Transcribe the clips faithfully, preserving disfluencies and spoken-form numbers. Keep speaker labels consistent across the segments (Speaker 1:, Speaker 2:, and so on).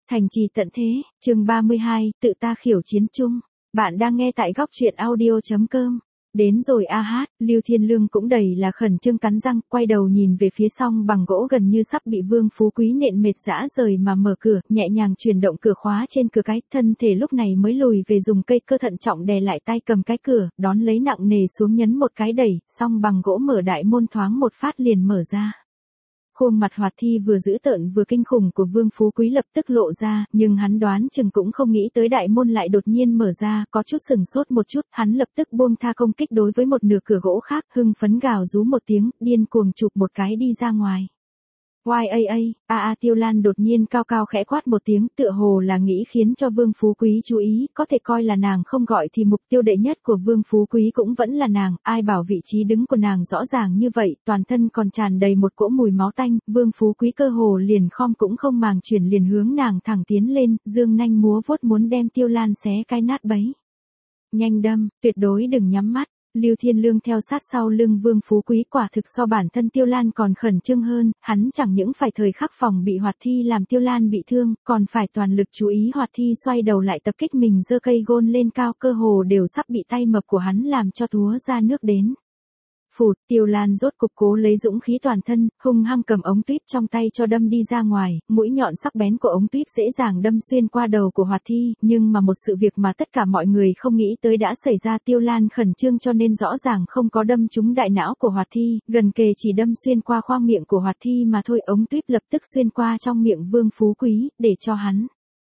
Speaker 1: Thành trì tận thế, chương ba mươi hai, tự ta khiểu chiến chung. Bạn đang nghe tại góc truyện audio chấm com. Đến rồi a hát, Lưu Thiên Lương cũng đầy là khẩn trương cắn răng, quay đầu nhìn về phía song bằng gỗ gần như sắp bị Vương Phú Quý nện mệt rã rời mà mở cửa, nhẹ nhàng chuyển động cửa khóa trên cửa cái, thân thể lúc này mới lùi về dùng cây cơ thận trọng đè lại tay cầm cái cửa, đón lấy nặng nề xuống nhấn một cái đẩy, song bằng gỗ mở đại môn thoáng một phát liền mở ra. Khuôn mặt hoạt thi vừa dữ tợn vừa kinh khủng của Vương Phú Quý lập tức lộ ra, nhưng hắn đoán chừng cũng không nghĩ tới đại môn lại đột nhiên mở ra, có chút sừng sốt một chút, hắn lập tức buông tha công kích đối với một nửa cửa gỗ khác, hưng phấn gào rú một tiếng, điên cuồng chụp một cái đi ra ngoài. Oai a a, a a Tiêu Lan đột nhiên cao cao khẽ quát một tiếng, tựa hồ là nghĩ khiến cho Vương Phú Quý chú ý, có thể coi là nàng không gọi thì mục tiêu đệ nhất của Vương Phú Quý cũng vẫn là nàng, ai bảo vị trí đứng của nàng rõ ràng như vậy, toàn thân còn tràn đầy một cỗ mùi máu tanh, Vương Phú Quý cơ hồ liền khom cũng không màng chuyển liền hướng nàng thẳng tiến lên, dương nanh múa vuốt muốn đem Tiêu Lan xé cái nát bấy. Nhanh đâm, tuyệt đối đừng nhắm mắt. Lưu Thiên Lương theo sát sau lưng Vương Phú Quý quả thực so bản thân Tiêu Lan còn khẩn trương hơn, hắn chẳng những phải thời khắc phòng bị hoạt thi làm Tiêu Lan bị thương, còn phải toàn lực chú ý hoạt thi xoay đầu lại tập kích mình giơ cây gôn lên cao, cơ hồ đều sắp bị tay mập của hắn làm cho túa ra nước đến. Phụt, Tiêu Lan rốt cục cố lấy dũng khí toàn thân, hung hăng cầm ống tuyếp trong tay cho đâm đi ra ngoài, mũi nhọn sắc bén của ống tuyếp dễ dàng đâm xuyên qua đầu của hoạt thi, nhưng mà một sự việc mà tất cả mọi người không nghĩ tới đã xảy ra. Tiêu Lan khẩn trương cho nên rõ ràng không có đâm trúng đại não của hoạt thi, gần kề chỉ đâm xuyên qua khoang miệng của hoạt thi mà thôi, ống tuyếp lập tức xuyên qua trong miệng Vương Phú Quý, để cho hắn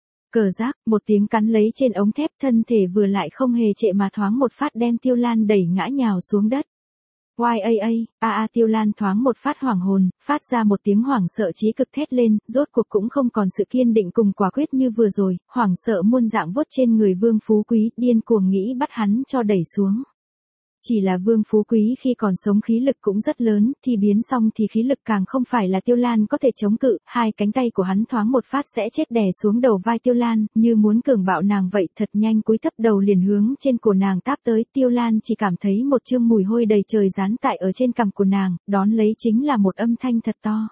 Speaker 1: cờ giác, một tiếng cắn lấy trên ống thép, thân thể vừa lại không hề trệ mà thoáng một phát đem Tiêu Lan đẩy ngã nhào xuống đất. Oai a a, a a Tiêu Lan thoáng một phát hoảng hồn, phát ra một tiếng hoảng sợ chí cực thét lên, rốt cuộc cũng không còn sự kiên định cùng quả quyết như vừa rồi, hoảng sợ muôn dạng vuốt trên người Vương Phú Quý, điên cuồng nghĩ bắt hắn cho đẩy xuống. Chỉ là Vương Phú Quý khi còn sống khí lực cũng rất lớn, thì biến xong thì khí lực càng không phải là Tiêu Lan có thể chống cự, hai cánh tay của hắn thoáng một phát sẽ chết đè xuống đầu vai Tiêu Lan, như muốn cường bạo nàng vậy, thật nhanh cúi thấp đầu liền hướng trên cổ nàng táp tới. Tiêu Lan chỉ cảm thấy một chương mùi hôi đầy trời dán tại ở trên cằm của nàng, đón lấy chính là một âm thanh thật to.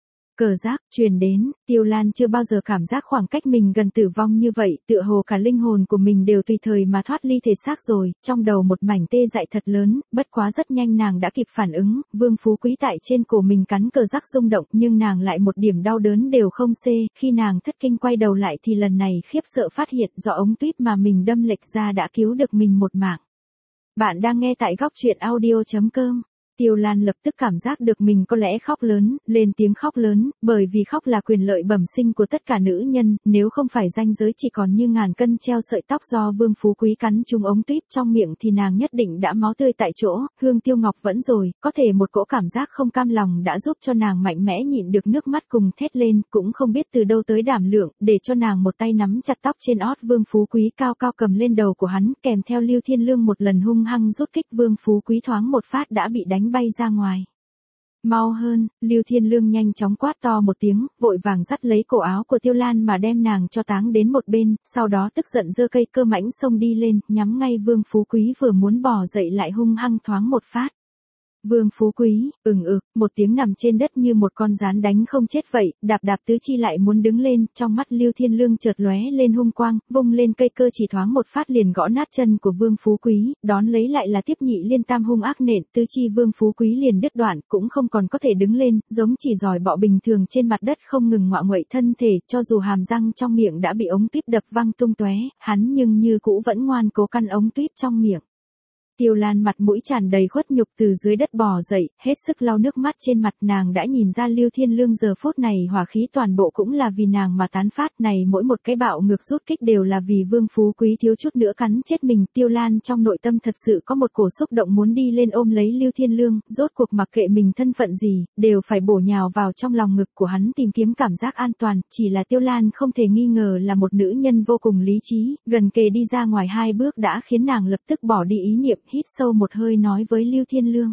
Speaker 1: Cờ giác, truyền đến, Tiêu Lan chưa bao giờ cảm giác khoảng cách mình gần tử vong như vậy, tựa hồ cả linh hồn của mình đều tùy thời mà thoát ly thể xác rồi, trong đầu một mảnh tê dại thật lớn, bất quá rất nhanh nàng đã kịp phản ứng, Vương Phú Quý tại trên cổ mình cắn cờ giác rung động, nhưng nàng lại một điểm đau đớn đều không xê, khi nàng thất kinh quay đầu lại thì lần này khiếp sợ phát hiện do ống tuyếp mà mình đâm lệch ra đã cứu được mình một mạng. Bạn đang nghe tại góc truyện audio chấm com. Tiêu Lan lập tức cảm giác được mình có lẽ khóc lớn, lên tiếng khóc lớn, bởi vì khóc là quyền lợi bẩm sinh của tất cả nữ nhân, nếu không phải ranh giới chỉ còn như ngàn cân treo sợi tóc do Vương Phú Quý cắn trúng ống tuyếp trong miệng thì nàng nhất định đã máu tươi tại chỗ. Hương Tiêu Ngọc vẫn rồi, có thể một cỗ cảm giác không cam lòng đã giúp cho nàng mạnh mẽ nhịn được nước mắt cùng thét lên, cũng không biết từ đâu tới đảm lượng, để cho nàng một tay nắm chặt tóc trên ót Vương Phú Quý cao cao cầm lên đầu của hắn, kèm theo Lưu Thiên Lương một lần hung hăng rút kích, Vương Phú Quý thoáng một phát đã bị đánh bay ra ngoài. Mau hơn, Lưu Thiên Lương nhanh chóng quát to một tiếng, vội vàng dắt lấy cổ áo của Tiêu Lan mà đem nàng cho táng đến một bên, sau đó tức giận giơ cây cơ mãnh xông đi lên, nhắm ngay Vương Phú Quý vừa muốn bò dậy lại hung hăng thoáng một phát. Vương Phú Quý, ừng ực, một tiếng nằm trên đất như một con rán đánh không chết vậy, đạp đạp tứ chi lại muốn đứng lên, trong mắt Lưu Thiên Lương chợt lóe lên hung quang, vung lên cây cơ chỉ thoáng một phát liền gõ nát chân của Vương Phú Quý, đón lấy lại là tiếp nhị liên tam hung ác nện, tứ chi Vương Phú Quý liền đứt đoạn, cũng không còn có thể đứng lên, giống chỉ giòi bọ bình thường trên mặt đất không ngừng ngoạ nguậy thân thể, cho dù hàm răng trong miệng đã bị ống tuyếp đập văng tung tóe, hắn nhưng như cũ vẫn ngoan cố căn ống tuyếp trong miệng. Tiêu Lan mặt mũi tràn đầy khuất nhục từ dưới đất bò dậy, hết sức lau nước mắt trên mặt, nàng đã nhìn ra Lưu Thiên Lương giờ phút này hỏa khí toàn bộ cũng là vì nàng mà tán phát, này mỗi một cái bạo ngược rút kích đều là vì Vương Phú Quý thiếu chút nữa cắn chết mình. Tiêu Lan trong nội tâm thật sự có một cổ xúc động muốn đi lên ôm lấy Lưu Thiên Lương, rốt cuộc mặc kệ mình thân phận gì, đều phải bổ nhào vào trong lòng ngực của hắn tìm kiếm cảm giác an toàn, chỉ là Tiêu Lan không thể nghi ngờ là một nữ nhân vô cùng lý trí, gần kề đi ra ngoài hai bước đã khiến nàng lập tức bỏ đi ý niệm, hít sâu một hơi nói với Lưu Thiên Lương.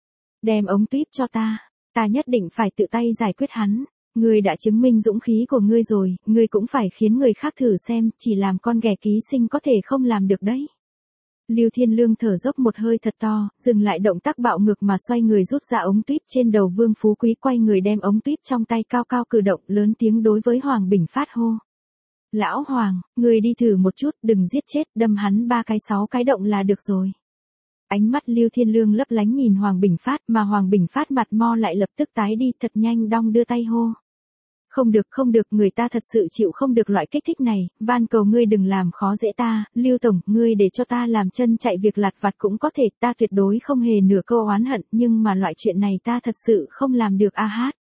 Speaker 1: Đem ống tuyếp cho ta, ta nhất định phải tự tay giải quyết hắn, ngươi đã chứng minh dũng khí của ngươi rồi, ngươi cũng phải khiến người khác thử xem, chỉ làm con ghẻ ký sinh có thể không làm được đấy. Lưu Thiên Lương thở dốc một hơi thật to, dừng lại động tác bạo ngược mà xoay người rút ra ống tuyếp trên đầu Vương Phú Quý, quay người đem ống tuyếp trong tay cao cao cử động, lớn tiếng đối với Hoàng Bình Phát hô. Lão Hoàng, người đi thử một chút, đừng giết chết, đâm hắn ba cái sáu cái động là được rồi. Ánh mắt Lưu Thiên Lương lấp lánh nhìn Hoàng Bình Phát, mà Hoàng Bình Phát mặt mo lại lập tức tái đi, thật nhanh đong đưa tay hô. Không được không được, người ta thật sự chịu không được loại kích thích này, van cầu ngươi đừng làm khó dễ ta, Lưu Tổng, ngươi để cho ta làm chân chạy việc lặt vặt cũng có thể, ta tuyệt đối không hề nửa câu oán hận, nhưng mà loại chuyện này ta thật sự không làm được a hát.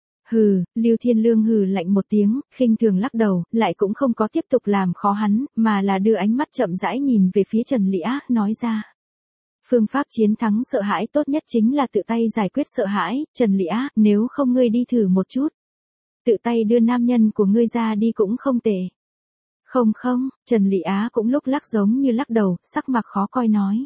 Speaker 1: Hừ, Lưu Thiên Lương hừ lạnh một tiếng, khinh thường lắc đầu, lại cũng không có tiếp tục làm khó hắn, mà là đưa ánh mắt chậm rãi nhìn về phía Trần Lị Á, nói ra. Phương pháp chiến thắng sợ hãi tốt nhất chính là tự tay giải quyết sợ hãi, Trần Lị Á, nếu không ngươi đi thử một chút. Tự tay đưa nam nhân của ngươi ra đi cũng không tệ. Không không, Trần Lị Á cũng lúc lắc giống như lắc đầu, sắc mặt khó coi nói.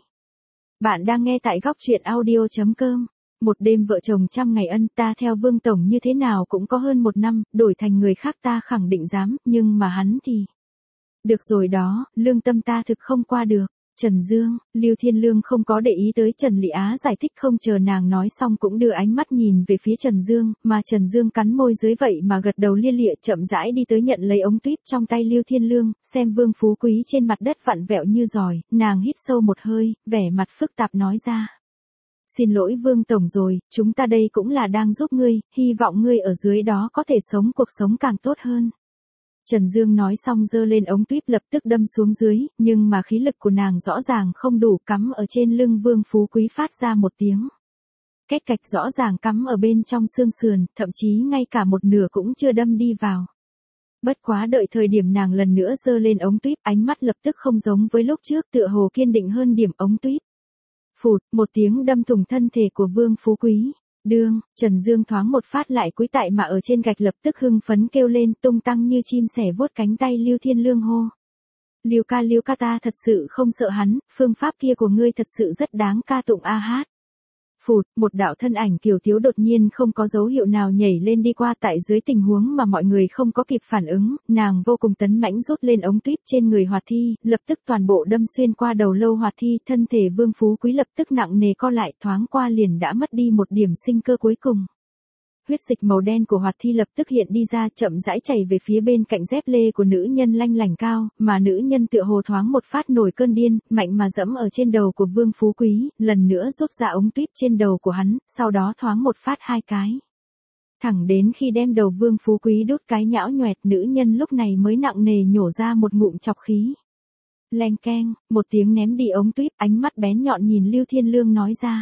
Speaker 1: Bạn đang nghe tại góc truyện audio.com. Một đêm vợ chồng trăm ngày ân, ta theo Vương Tổng như thế nào cũng có hơn một năm, đổi thành người khác ta khẳng định dám, nhưng mà hắn thì... Được rồi đó, lương tâm ta thực không qua được. Trần Dương, Lưu Thiên Lương không có để ý tới Trần Lị Á giải thích, không chờ nàng nói xong cũng đưa ánh mắt nhìn về phía Trần Dương, mà Trần Dương cắn môi dưới vậy mà gật đầu lia lịa, chậm rãi đi tới nhận lấy ống tuyếp trong tay Lưu Thiên Lương, xem Vương Phú Quý trên mặt đất vặn vẹo như giỏi, nàng hít sâu một hơi, vẻ mặt phức tạp nói ra. Xin lỗi Vương Tổng rồi, chúng ta đây cũng là đang giúp ngươi, hy vọng ngươi ở dưới đó có thể sống cuộc sống càng tốt hơn. Trần Dương nói xong giơ lên ống tuyếp lập tức đâm xuống dưới, nhưng mà khí lực của nàng rõ ràng không đủ, cắm ở trên lưng Vương Phú Quý phát ra một tiếng. Cách cạch rõ ràng cắm ở bên trong xương sườn, thậm chí ngay cả một nửa cũng chưa đâm đi vào. Bất quá đợi thời điểm nàng lần nữa giơ lên ống tuyếp, ánh mắt lập tức không giống với lúc trước, tựa hồ kiên định hơn điểm ống tuyếp. Phụt, một tiếng đâm thủng thân thể của Vương Phú Quý. Đương, Trần Dương thoáng một phát lại cúi tại mà ở trên gạch lập tức hưng phấn kêu lên, tung tăng như chim sẻ vuốt cánh tay Lưu Thiên Lương hô. Lưu ca Lưu ca, ta thật sự không sợ hắn, phương pháp kia của ngươi thật sự rất đáng ca tụng a hát. Phụt, một đạo thân ảnh kiều thiếu đột nhiên không có dấu hiệu nào nhảy lên đi qua, tại dưới tình huống mà mọi người không có kịp phản ứng, nàng vô cùng tấn mãnh rút lên ống tuyếp trên người Hoạt Thi, lập tức toàn bộ đâm xuyên qua đầu lâu Hoạt Thi, thân thể Vương Phú Quý lập tức nặng nề co lại, thoáng qua liền đã mất đi một điểm sinh cơ cuối cùng. Huyết dịch màu đen của Hoạt Thi lập tức hiện đi ra, chậm rãi chảy về phía bên cạnh dép lê của nữ nhân lanh lảnh cao, mà nữ nhân tựa hồ thoáng một phát nổi cơn điên, mạnh mà dẫm ở trên đầu của Vương Phú Quý, lần nữa rút ra ống tuyếp trên đầu của hắn, sau đó thoáng một phát hai cái. Thẳng đến khi đem đầu Vương Phú Quý đốt cái nhão nhoẹt, nữ nhân lúc này mới nặng nề nhổ ra một ngụm chọc khí. Leng keng, một tiếng ném đi ống tuyếp, ánh mắt bén nhọn nhìn Lưu Thiên Lương nói ra.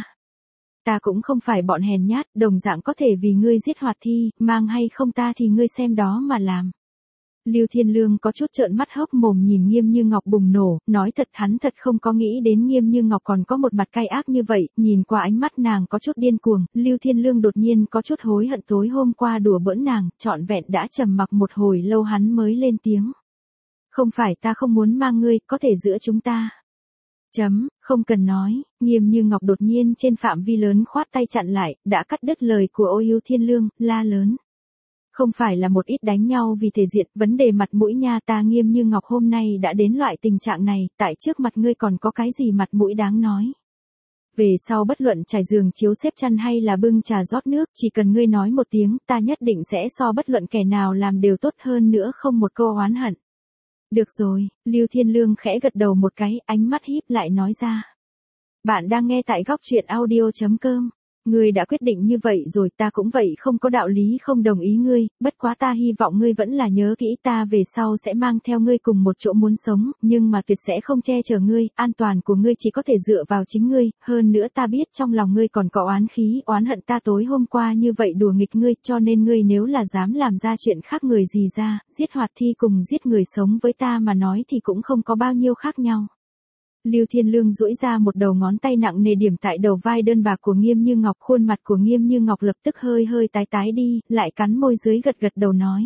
Speaker 1: Ta cũng không phải bọn hèn nhát, đồng dạng có thể vì ngươi giết Hoạt Thi, mang hay không ta thì ngươi xem đó mà làm. Lưu Thiên Lương có chút trợn mắt hốc mồm nhìn Nghiêm Như Ngọc bùng nổ, nói thật hắn thật không có nghĩ đến Nghiêm Như Ngọc còn có một mặt cay ác như vậy, nhìn qua ánh mắt nàng có chút điên cuồng, Lưu Thiên Lương đột nhiên có chút hối hận tối hôm qua đùa bỡn nàng, trọn vẹn đã trầm mặc một hồi lâu hắn mới lên tiếng. Không phải ta không muốn mang ngươi, có thể giữa chúng ta. Chấm, không cần nói, Nghiêm Như Ngọc đột nhiên trên phạm vi lớn khoát tay chặn lại, đã cắt đứt lời của Ô Lưu Thiên Lương, la lớn. Không phải là một ít đánh nhau vì thể diện, vấn đề mặt mũi nha, ta Nghiêm Như Ngọc hôm nay đã đến loại tình trạng này, tại trước mặt ngươi còn có cái gì mặt mũi đáng nói. Về sau bất luận trải giường chiếu xếp chăn hay là bưng trà rót nước, chỉ cần ngươi nói một tiếng, ta nhất định sẽ so bất luận kẻ nào làm đều tốt hơn nữa, không một câu oán hận. Được rồi, Lưu Thiên Lương khẽ gật đầu một cái, ánh mắt híp lại nói ra. Bạn đang nghe tại góc truyện audio.com. Ngươi đã quyết định như vậy rồi, ta cũng vậy, không có đạo lý không đồng ý ngươi, bất quá ta hy vọng ngươi vẫn là nhớ kỹ, ta về sau sẽ mang theo ngươi cùng một chỗ muốn sống, nhưng mà tuyệt sẽ không che chở ngươi, an toàn của ngươi chỉ có thể dựa vào chính ngươi, hơn nữa ta biết trong lòng ngươi còn có oán khí, oán hận ta tối hôm qua như vậy đùa nghịch ngươi, cho nên ngươi nếu là dám làm ra chuyện khác người gì ra, giết Hoạt Thi cùng giết người sống với ta mà nói thì cũng không có bao nhiêu khác nhau. Lưu Thiên Lương duỗi ra một đầu ngón tay nặng nề điểm tại đầu vai đơn bạc của Nghiêm Như Ngọc, khuôn mặt của Nghiêm Như Ngọc lập tức hơi hơi tái tái đi, lại cắn môi dưới gật gật đầu nói.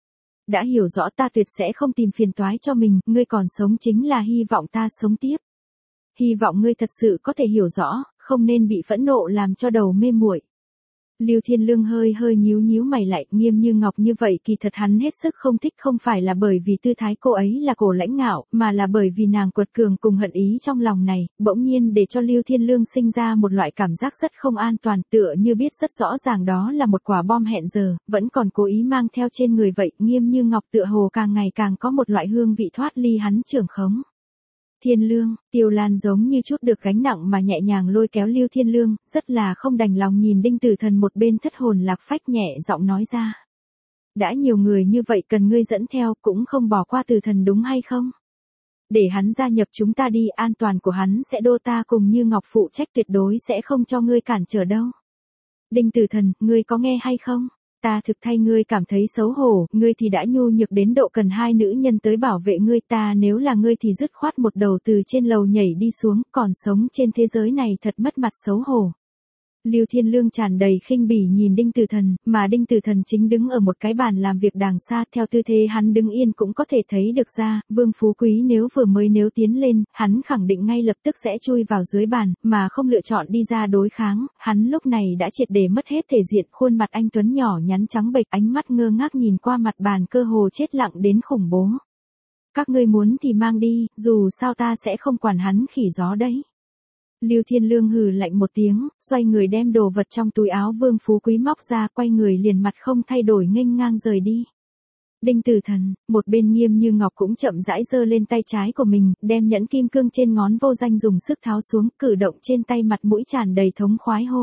Speaker 1: Đã hiểu rõ, ta tuyệt sẽ không tìm phiền toái cho mình, ngươi còn sống chính là hy vọng ta sống tiếp. Hy vọng ngươi thật sự có thể hiểu rõ, không nên bị phẫn nộ làm cho đầu mê muội. Lưu Thiên Lương hơi hơi nhíu nhíu mày lại, Nghiêm Như Ngọc như vậy kỳ thật hắn hết sức không thích, không phải là bởi vì tư thái cô ấy là cổ lãnh ngạo, mà là bởi vì nàng quật cường cùng hận ý trong lòng này, bỗng nhiên để cho Lưu Thiên Lương sinh ra một loại cảm giác rất không an toàn, tựa như biết rất rõ ràng đó là một quả bom hẹn giờ, vẫn còn cố ý mang theo trên người vậy. Nghiêm Như Ngọc tựa hồ càng ngày càng có một loại hương vị thoát ly hắn trưởng khống. Thiên Lương, Tiêu Lan giống như chút được gánh nặng mà nhẹ nhàng lôi kéo Lưu Thiên Lương, rất là không đành lòng nhìn Đinh Tử Thần một bên thất hồn lạc phách, nhẹ giọng nói ra. Đã nhiều người như vậy cần ngươi dẫn theo, cũng không bỏ qua Tử Thần đúng hay không? Để hắn gia nhập chúng ta đi, an toàn của hắn sẽ đô ta cùng Như Ngọc phụ trách, tuyệt đối sẽ không cho ngươi cản trở đâu. Đinh Tử Thần, ngươi có nghe hay không? Ta thực thay ngươi cảm thấy xấu hổ, ngươi thì đã nhu nhược đến độ cần hai nữ nhân tới bảo vệ ngươi, ta nếu là ngươi thì dứt khoát một đầu từ trên lầu nhảy đi xuống, còn sống trên thế giới này thật mất mặt xấu hổ. Lưu Thiên Lương tràn đầy khinh bỉ nhìn Đinh Tử Thần, mà Đinh Tử Thần chính đứng ở một cái bàn làm việc đàng xa, theo tư thế hắn đứng yên cũng có thể thấy được ra, Vương Phú Quý nếu vừa mới nếu tiến lên, hắn khẳng định ngay lập tức sẽ chui vào dưới bàn, mà không lựa chọn đi ra đối kháng, hắn lúc này đã triệt để mất hết thể diện, khuôn mặt anh tuấn nhỏ nhắn trắng bệch, ánh mắt ngơ ngác nhìn qua mặt bàn, cơ hồ chết lặng đến khủng bố. Các ngươi muốn thì mang đi, dù sao ta sẽ không quản hắn khỉ gió đấy. Lưu Thiên Lương hừ lạnh một tiếng, xoay người đem đồ vật trong túi áo Vương Phú Quý móc ra, quay người liền mặt không thay đổi nghênh ngang rời đi. Đinh Tử Thần, một bên Nghiêm Như Ngọc cũng chậm rãi giơ lên tay trái của mình, đem nhẫn kim cương trên ngón vô danh dùng sức tháo xuống, cử động trên tay mặt mũi tràn đầy thống khoái hô.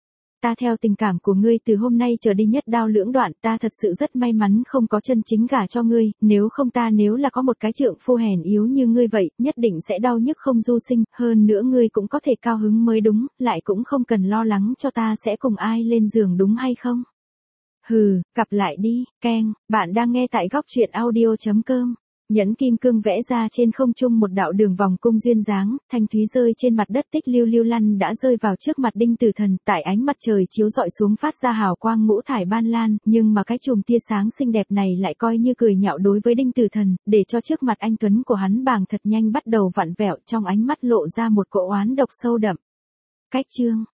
Speaker 1: Ta theo tình cảm của ngươi từ hôm nay trở đi nhất đao lưỡng đoạn, ta thật sự rất may mắn không có chân chính gả cho ngươi, nếu không ta nếu là có một cái trượng phu hèn yếu như ngươi vậy, nhất định sẽ đau nhức không du sinh, hơn nữa ngươi cũng có thể cao hứng mới đúng, lại cũng không cần lo lắng cho ta sẽ cùng ai lên giường đúng hay không? Hừ, gặp lại đi, keng, bạn đang nghe tại góc truyện audio chấm com. Nhẫn kim cương vẽ ra trên không trung một đạo đường vòng cung duyên dáng, thanh thúy rơi trên mặt đất, tích lưu lưu lăn đã rơi vào trước mặt Đinh Tử Thần, tại ánh mặt trời chiếu rọi xuống phát ra hào quang ngũ thải ban lan, nhưng mà cái chùm tia sáng xinh đẹp này lại coi như cười nhạo đối với Đinh Tử Thần, để cho trước mặt anh tuấn của hắn bàng thật nhanh bắt đầu vặn vẹo, trong ánh mắt lộ ra một cỗ oán độc sâu đậm. Cách chương